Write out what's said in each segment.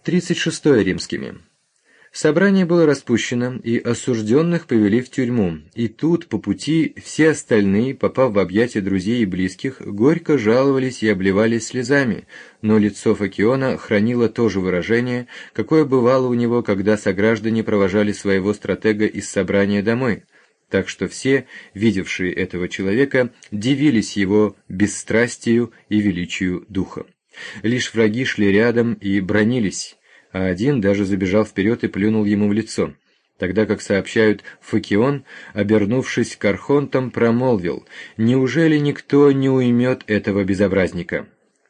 36 римскими. Собрание было распущено, и осужденных повели в тюрьму, и тут, по пути, все остальные, попав в объятия друзей и близких, горько жаловались и обливались слезами, но лицо Фокиона хранило то же выражение, какое бывало у него, когда сограждане провожали своего стратега из собрания домой, так что все, видевшие этого человека, дивились его бесстрастию и величию духа. Лишь враги шли рядом и бранились, а один даже забежал вперед и плюнул ему в лицо, тогда как сообщают, Фокион, обернувшись к архонтам, промолвил: «Неужели никто не уймет этого безобразника?»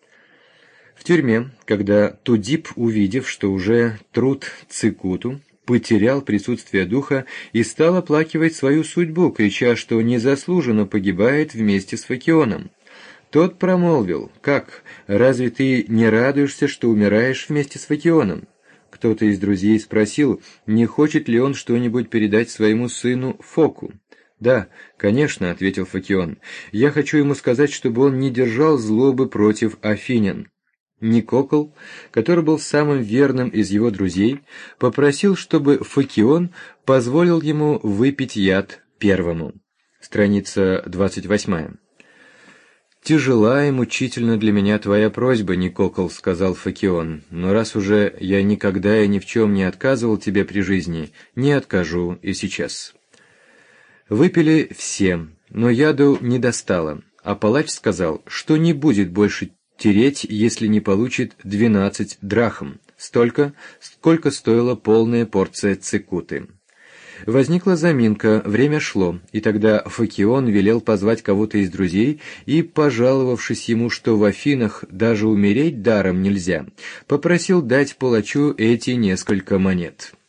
В тюрьме, когда Тудип, увидев, что уже труд Цикуту, потерял присутствие духа и стал оплакивать свою судьбу, крича, что незаслуженно погибает вместе с Фокионом, тот промолвил: «Как? Разве ты не радуешься, что умираешь вместе с Фокионом?» Кто-то из друзей спросил, не хочет ли он что-нибудь передать своему сыну Фоку. «Да, конечно», — ответил Фокион, — «я хочу ему сказать, чтобы он не держал злобы против афинян». Никокл, который был самым верным из его друзей, попросил, чтобы Фокион позволил ему выпить яд первому. Страница 28. «Тяжела и мучительна для меня твоя просьба, Никокл», — сказал Фокион, «но раз уже я никогда и ни в чем не отказывал тебе при жизни, не откажу и сейчас». Выпили все, но яду не достало, а палач сказал, что не будет больше тереть, если не получит 12 драхм, столько, сколько стоила полная порция цикуты. Возникла заминка, время шло, и тогда Фокион велел позвать кого-то из друзей и, пожаловавшись ему, что в Афинах даже умереть даром нельзя, попросил дать палачу эти несколько монет.